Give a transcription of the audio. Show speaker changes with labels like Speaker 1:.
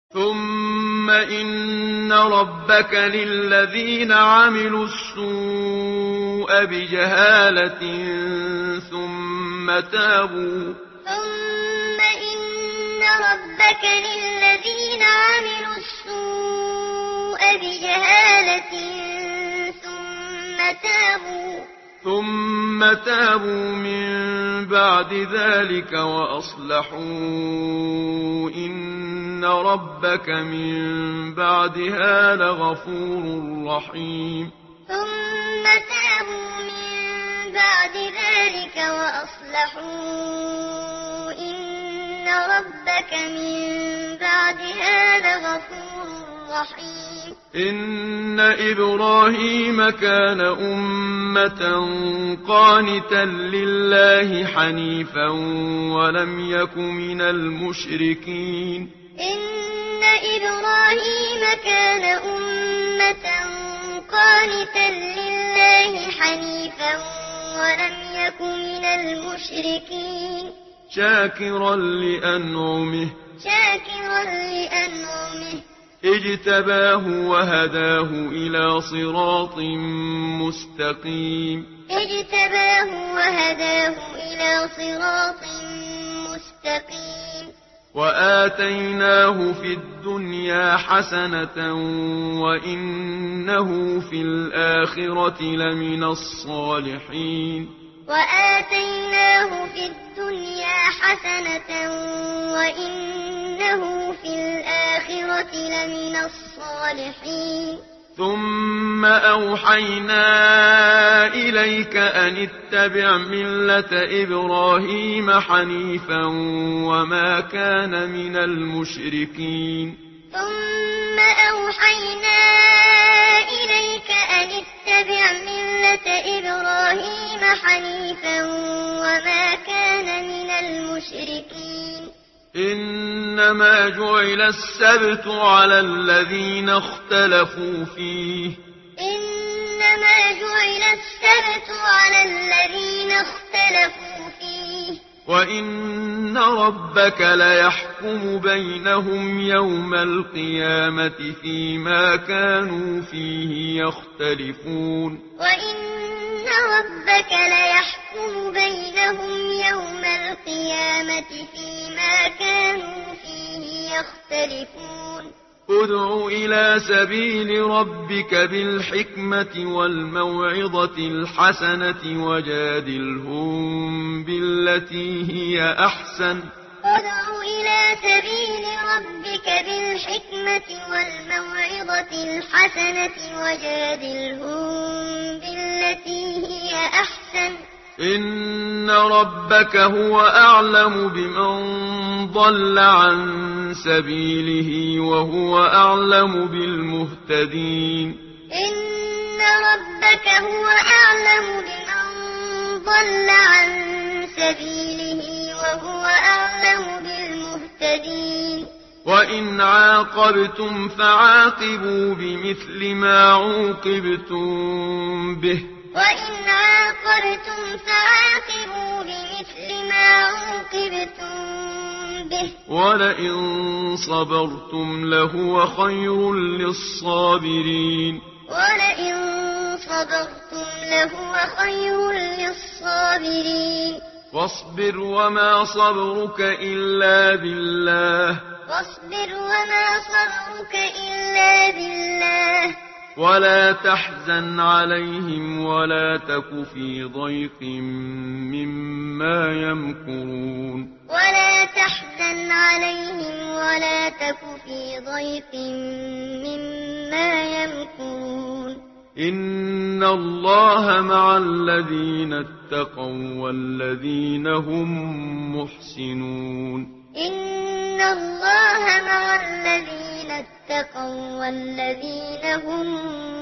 Speaker 1: ثم إن ربك للذين عملوا السوء بجهالة ثم تابوا من بعد ذلك وأصلحوا إن ربك من بعدها لغفور رحيم
Speaker 2: ثم تابوا من بعد ذلك وأصلحوا إن ربك من بعدها لغفور رحيم
Speaker 1: إن إبراهيم كان أمة قانتا لله حنيفا ولم يك من المشركين
Speaker 2: إن إبراهيم كان أمة قانتا لله حنيفا ولم يك من المشركين
Speaker 1: شاكرا لأنعمه اجتباه وهداه إلى صراط مستقيم وآتيناه في الدنيا حسنة وإنه في الآخرة لمن الصالحين
Speaker 2: وآتيناه في الدنيا حسنة وإنه في الآخرة لمن الصالحين
Speaker 1: ثم أوحينا إليك أن اتبع ملة إبراهيم حنيفا وما كان من المشركين
Speaker 2: ثم أوحينا إليك أن اتبع ملة إبراهيم حنيفا وما كان من المشركين
Speaker 1: إنما جعل السبت على الذين اختلفوا فيه وإن ربك ليحكم بينهم يوم القيامة فيما كانوا فيه يختلفون ادع إلى سبيل ربك بالحكمة والموعظة الحسنة وجادلهم بالتي هي أحسن إن ربك هو أعلم بمن ضل عن سبيله وهو أعلم بالمهتدين
Speaker 2: إن ربك هو أعلم بمن ضل عن سبيله وهو أعلم بالمهتدين
Speaker 1: وإن عاقبتم فعاقبوا بمثل ما عوقبتم به ولئن صبرتم لهو خير للصابرين واصبر وما صبرك إلا بالله ولا تحزن عليهم ولا تك في ضيق مما يمكرون إن الله مع الذين اتقوا والذين هم محسنون
Speaker 2: إن الله مع الذين اتقوا والذين هم